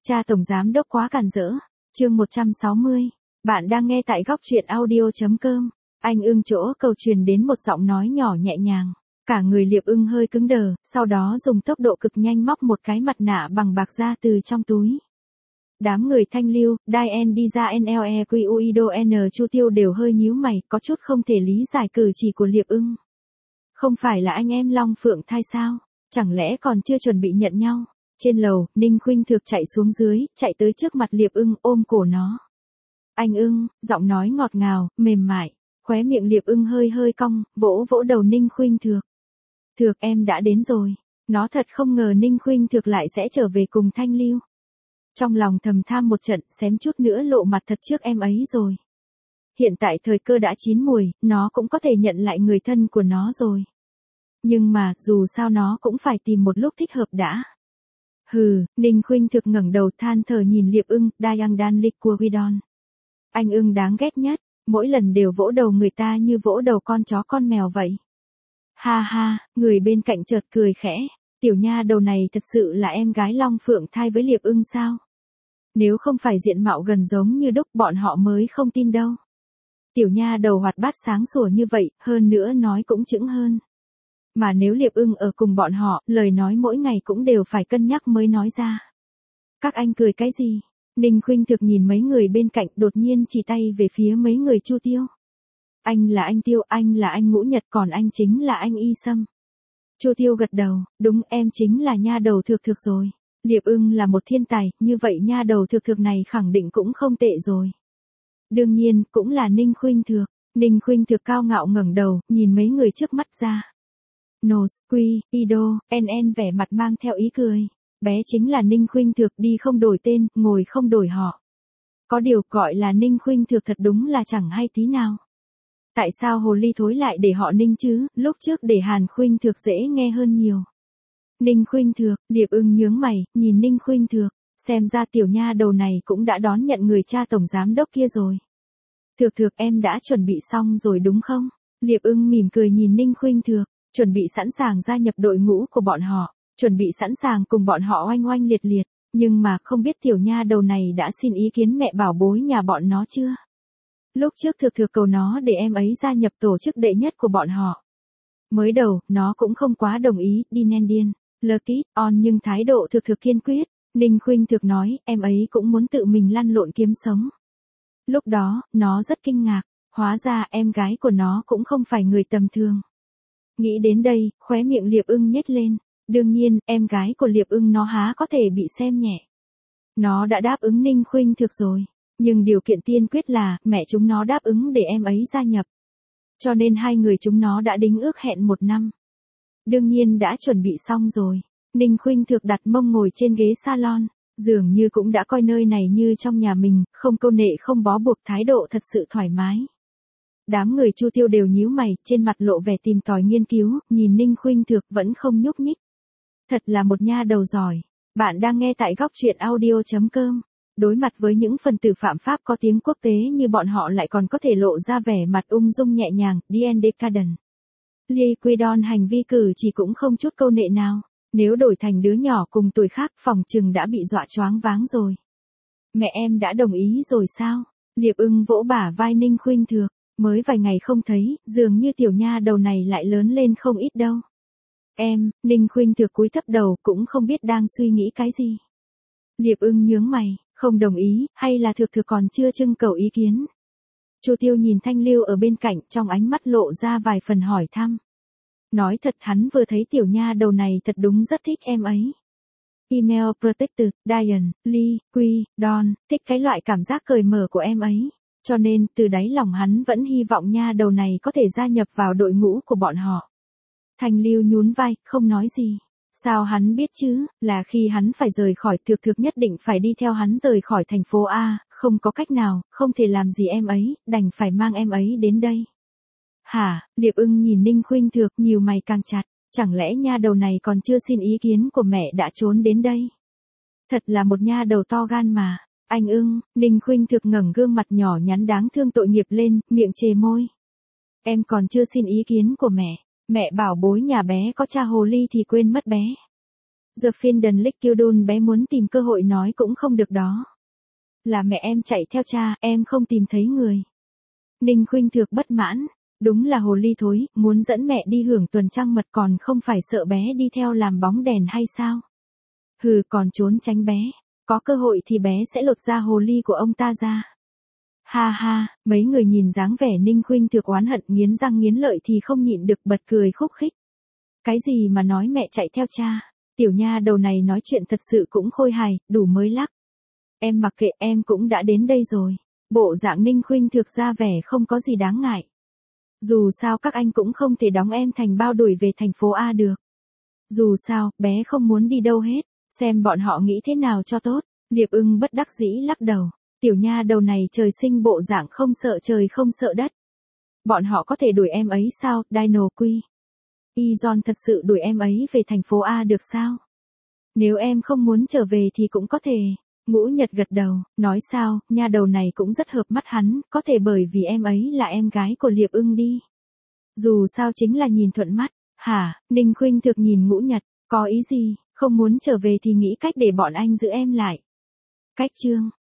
Cha tổng giám đốc quá càn rỡ. Chương 160. Bạn đang nghe tại góc truyện audio.com. Anh Ưng chỗ cầu truyền đến một giọng nói nhỏ nhẹ nhàng. Cả người Liệp Ưng hơi cứng đờ, sau đó dùng tốc độ cực nhanh móc một cái mặt nạ bằng bạc ra từ trong túi. Đám người Thanh Lưu, Diane đi ra NLEQUIDON Chu Tiêu đều hơi nhíu mày, có chút không thể lý giải cử chỉ của Liệp Ưng. Không phải là anh em Long Phượng thai sao? Chẳng lẽ còn chưa chuẩn bị nhận nhau? Trên lầu, Ninh Khuynh Thược chạy xuống dưới, chạy tới trước mặt Liệp Ưng, ôm cổ nó. Anh Ưng, giọng nói ngọt ngào, mềm mại, khóe miệng Liệp Ưng hơi hơi cong, vỗ vỗ đầu Ninh Khuynh Thược. Thược em đã đến rồi. Nó thật không ngờ Ninh Khuynh Thược lại sẽ trở về cùng Thanh Lưu. Trong lòng thầm tham một trận, xém chút nữa lộ mặt thật trước em ấy rồi. Hiện tại thời cơ đã chín muồi, nó cũng có thể nhận lại người thân của nó rồi. Nhưng mà, dù sao nó cũng phải tìm một lúc thích hợp đã. Hừ, Ninh Khuynh Thược ngẩng đầu than thở nhìn Liệp Ưng, Dayang Dan Liquidon. Anh Ưng đáng ghét nhất, mỗi lần đều vỗ đầu người ta như vỗ đầu con chó con mèo vậy. Ha ha, người bên cạnh chợt cười khẽ, tiểu nha đầu này thật sự là em gái Long Phượng thai với Liệp Ưng sao? Nếu không phải diện mạo gần giống như đúc bọn họ mới không tin đâu. Tiểu nha đầu hoạt bát sáng sủa như vậy, hơn nữa nói cũng chững hơn. Mà nếu Liệp Ưng ở cùng bọn họ, lời nói mỗi ngày cũng đều phải cân nhắc mới nói ra. Các anh cười cái gì? Ninh Khuynh Thược nhìn mấy người bên cạnh đột nhiên chỉ tay về phía mấy người Chu Tiêu. Anh là anh Tiêu, anh là anh Ngũ Nhật, còn anh chính là anh Y Sâm. Chu Tiêu gật đầu, đúng em chính là nha đầu Thược Thược rồi. Liệp Ưng là một thiên tài, như vậy nha đầu Thược Thược này khẳng định cũng không tệ rồi. Đương nhiên, cũng là Ninh Khuynh Thược. Ninh Khuynh Thược cao ngạo ngẩng đầu, nhìn mấy người trước mắt ra. Nos, Quy, Ido, NN vẻ mặt mang theo ý cười. Bé chính là Ninh Khuynh Thược, đi không đổi tên, ngồi không đổi họ. Có điều gọi là Ninh Khuynh Thược thật đúng là chẳng hay tí nào. Tại sao hồ ly thối lại để họ Ninh chứ, lúc trước để Hàn Khuynh Thược dễ nghe hơn nhiều. Ninh Khuynh Thược, Liệp Ưng nhướng mày, nhìn Ninh Khuynh Thược, xem ra tiểu nha đầu này cũng đã đón nhận người cha tổng giám đốc kia rồi. Thược Thược em đã chuẩn bị xong rồi đúng không? Liệp Ưng mỉm cười nhìn Ninh Khuynh Thược, chuẩn bị sẵn sàng gia nhập đội ngũ của bọn họ, chuẩn bị sẵn sàng cùng bọn họ oanh oanh liệt liệt, nhưng mà không biết tiểu nha đầu này đã xin ý kiến mẹ bảo bối nhà bọn nó chưa? Lúc trước Thược Thược cầu nó để em ấy gia nhập tổ chức đệ nhất của bọn họ. Mới đầu, nó cũng không quá đồng ý, đi nen điên, Lucky on nhưng thái độ Thược Thược kiên quyết. Ninh Khuynh Thược nói, em ấy cũng muốn tự mình lăn lộn kiếm sống. Lúc đó, nó rất kinh ngạc, hóa ra em gái của nó cũng không phải người tầm thường. Nghĩ đến đây, khóe miệng Liệp Ưng nhếch lên. Đương nhiên, em gái của Liệp Ưng nó há có thể bị xem nhẹ. Nó đã đáp ứng Ninh Khuynh Thược rồi. Nhưng điều kiện tiên quyết là, mẹ chúng nó đáp ứng để em ấy gia nhập. Cho nên hai người chúng nó đã đính ước hẹn 1 năm. Đương nhiên đã chuẩn bị xong rồi. Ninh Khuynh Thược đặt mông ngồi trên ghế salon. Dường như cũng đã coi nơi này như trong nhà mình, không câu nệ không bó buộc, thái độ thật sự thoải mái. Đám người Chu Tiêu đều nhíu mày, trên mặt lộ vẻ tìm tòi nghiên cứu, nhìn Ninh Khuynh Thược vẫn không nhúc nhích. Thật là một nha đầu giỏi. Bạn đang nghe tại góc truyện audio.com. Đối mặt với những phần tử phạm pháp có tiếng quốc tế như bọn họ lại còn có thể lộ ra vẻ mặt ung dung nhẹ nhàng, Diane Decadent. Liquidon hành vi cử chỉ cũng không chút câu nệ nào. Nếu đổi thành đứa nhỏ cùng tuổi khác phòng chừng đã bị dọa choáng váng rồi. Mẹ em đã đồng ý rồi sao? Liệp Ưng vỗ bả vai Ninh Khuynh Thược. Mới vài ngày không thấy, dường như tiểu nha đầu này lại lớn lên không ít đâu. Em, Ninh Khuynh Thược cúi thấp đầu cũng không biết đang suy nghĩ cái gì. Liệp Ưng nhướng mày, không đồng ý, hay là Thược Thược còn chưa trưng cầu ý kiến. Chu Tiêu nhìn Thanh Lưu ở bên cạnh, trong ánh mắt lộ ra vài phần hỏi thăm. Nói thật hắn vừa thấy tiểu nha đầu này thật đúng rất thích em ấy. Email Protected, Diane, Lee, Quy, Don, thích cái loại cảm giác cởi mở của em ấy. Cho nên, từ đáy lòng hắn vẫn hy vọng nha đầu này có thể gia nhập vào đội ngũ của bọn họ. Thanh Lưu nhún vai, không nói gì. Sao hắn biết chứ, là khi hắn phải rời khỏi Thược Thược nhất định phải đi theo hắn rời khỏi thành phố A, không có cách nào, không thể làm gì em ấy, đành phải mang em ấy đến đây. Hả, Liệp Ưng nhìn Ninh Khuynh Thược nhíu mày càng chặt, chẳng lẽ nha đầu này còn chưa xin ý kiến của mẹ đã trốn đến đây? Thật là một nha đầu to gan mà. Anh Ưng, Ninh Khuynh Thược ngẩng gương mặt nhỏ nhắn đáng thương tội nghiệp lên, miệng chề môi. Em còn chưa xin ý kiến của mẹ. Mẹ bảo bối nhà bé có cha hồ ly thì quên mất bé. The Finden Lickildun bé muốn tìm cơ hội nói cũng không được đó. Là mẹ em chạy theo cha, em không tìm thấy người. Ninh Khuynh Thược bất mãn. Đúng là hồ ly thối, muốn dẫn mẹ đi hưởng tuần trăng mật còn không phải sợ bé đi theo làm bóng đèn hay sao? Hừ, còn trốn tránh bé. Có cơ hội thì bé sẽ lột da hồ ly của ông ta ra. Ha ha, mấy người nhìn dáng vẻ Ninh Khuynh Thược oán hận nghiến răng nghiến lợi thì không nhịn được bật cười khúc khích. Cái gì mà nói mẹ chạy theo cha, tiểu nha đầu này nói chuyện thật sự cũng khôi hài, đủ mới lắc. Em mặc kệ, em cũng đã đến đây rồi. Bộ dạng Ninh Khuynh Thược ra vẻ không có gì đáng ngại. Dù sao các anh cũng không thể đóng em thành bao đuổi về thành phố A được. Dù sao, bé không muốn đi đâu hết, xem bọn họ nghĩ thế nào cho tốt. Liệp Ưng bất đắc dĩ lắc đầu. Tiểu nha đầu này trời sinh bộ dạng không sợ trời không sợ đất. Bọn họ có thể đuổi em ấy sao, Dino Quy? Ijon thật sự đuổi em ấy về thành phố A được sao? Nếu em không muốn trở về thì cũng có thể. Ngũ Nhật gật đầu, nói sao, nha đầu này cũng rất hợp mắt hắn, có thể bởi vì em ấy là em gái của Liệp Ưng đi. Dù sao chính là nhìn thuận mắt. Hả, Ninh Khuynh Thược nhìn Ngũ Nhật, có ý gì, không muốn trở về thì nghĩ cách để bọn anh giữ em lại. Cách chương